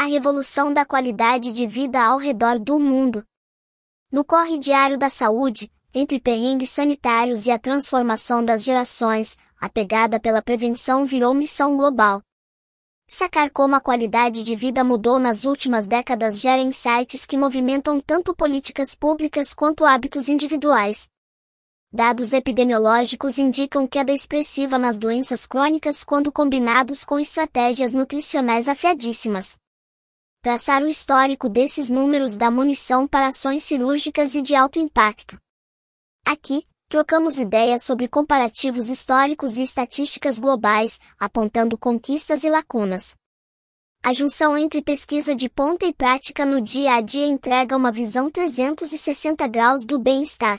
revolução da qualidade de vida ao redor do mundo. No corre diário da saúde, entre perrengues sanitários e a transformação das gerações, a pegada pela prevenção virou missão global. Sacar como a qualidade de vida mudou nas últimas décadas gera insights que movimentam tanto políticas públicas quanto hábitos individuais. Dados epidemiológicos indicam queda expressiva nas doenças crônicas quando combinados com estratégias nutricionais afiadíssimas. Traçar o histórico desses números dá munição para ações cirúrgicas e de alto impacto. Aqui, trocamos ideias sobre comparativos históricos e estatísticas globais, apontando conquistas e lacunas. A junção entre pesquisa de ponta e prática no dia a dia entrega uma visão 360 graus do bem-estar,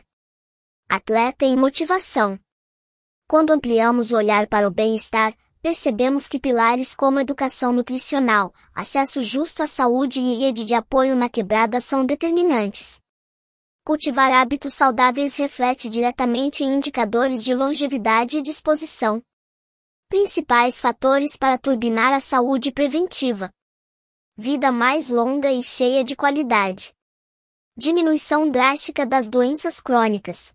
atleta e motivação. Quando ampliamos o olhar para o bem-estar, percebemos que pilares como educação nutricional, acesso justo à saúde e rede de apoio na quebrada são determinantes. Cultivar hábitos saudáveis reflete diretamente em indicadores de longevidade e disposição. Principais fatores para turbinar a saúde preventiva: vida mais longa e cheia de qualidade. Diminuição drástica das doenças crônicas.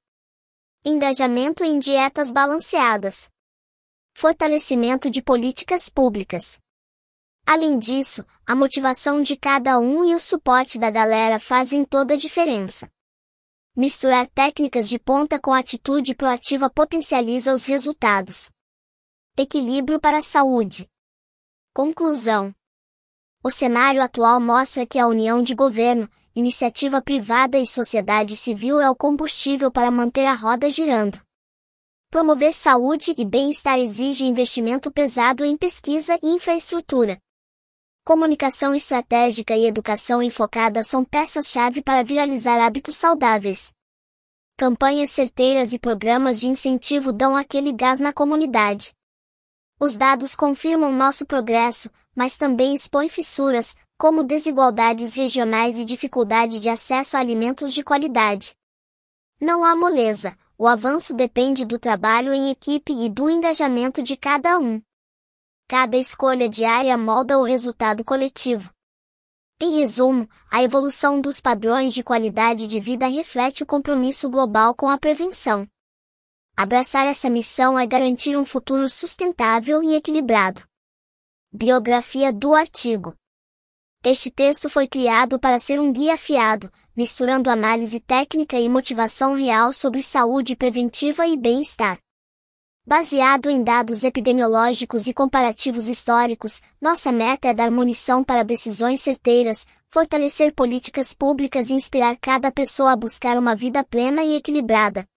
Engajamento em dietas balanceadas. Fortalecimento de políticas públicas. Além disso, a motivação de cada um e o suporte da galera fazem toda a diferença. Misturar técnicas de ponta com atitude proativa potencializa os resultados. Equilíbrio para a saúde. Conclusão. O cenário atual mostra que a união de governo, iniciativa privada e sociedade civil é o combustível para manter a roda girando. Promover saúde e bem-estar exige investimento pesado em pesquisa e infraestrutura. Comunicação estratégica e educação enfocada são peças-chave para viralizar hábitos saudáveis. Campanhas certeiras e programas de incentivo dão aquele gás na comunidade. Os dados confirmam nosso progresso, mas também expõem fissuras, como desigualdades regionais e dificuldade de acesso a alimentos de qualidade. Não há moleza, o avanço depende do trabalho em equipe e do engajamento de cada um. Cada escolha diária molda o resultado coletivo. Em resumo, a evolução dos padrões de qualidade de vida reflete o compromisso global com a prevenção. Abraçar essa missão é garantir um futuro sustentável e equilibrado. Biografia do artigo. Este texto foi criado para ser um guia afiado, misturando análise técnica e motivação real sobre saúde preventiva e bem-estar. Baseado em dados epidemiológicos e comparativos históricos, nossa meta é dar munição para decisões certeiras, fortalecer políticas públicas e inspirar cada pessoa a buscar uma vida plena e equilibrada.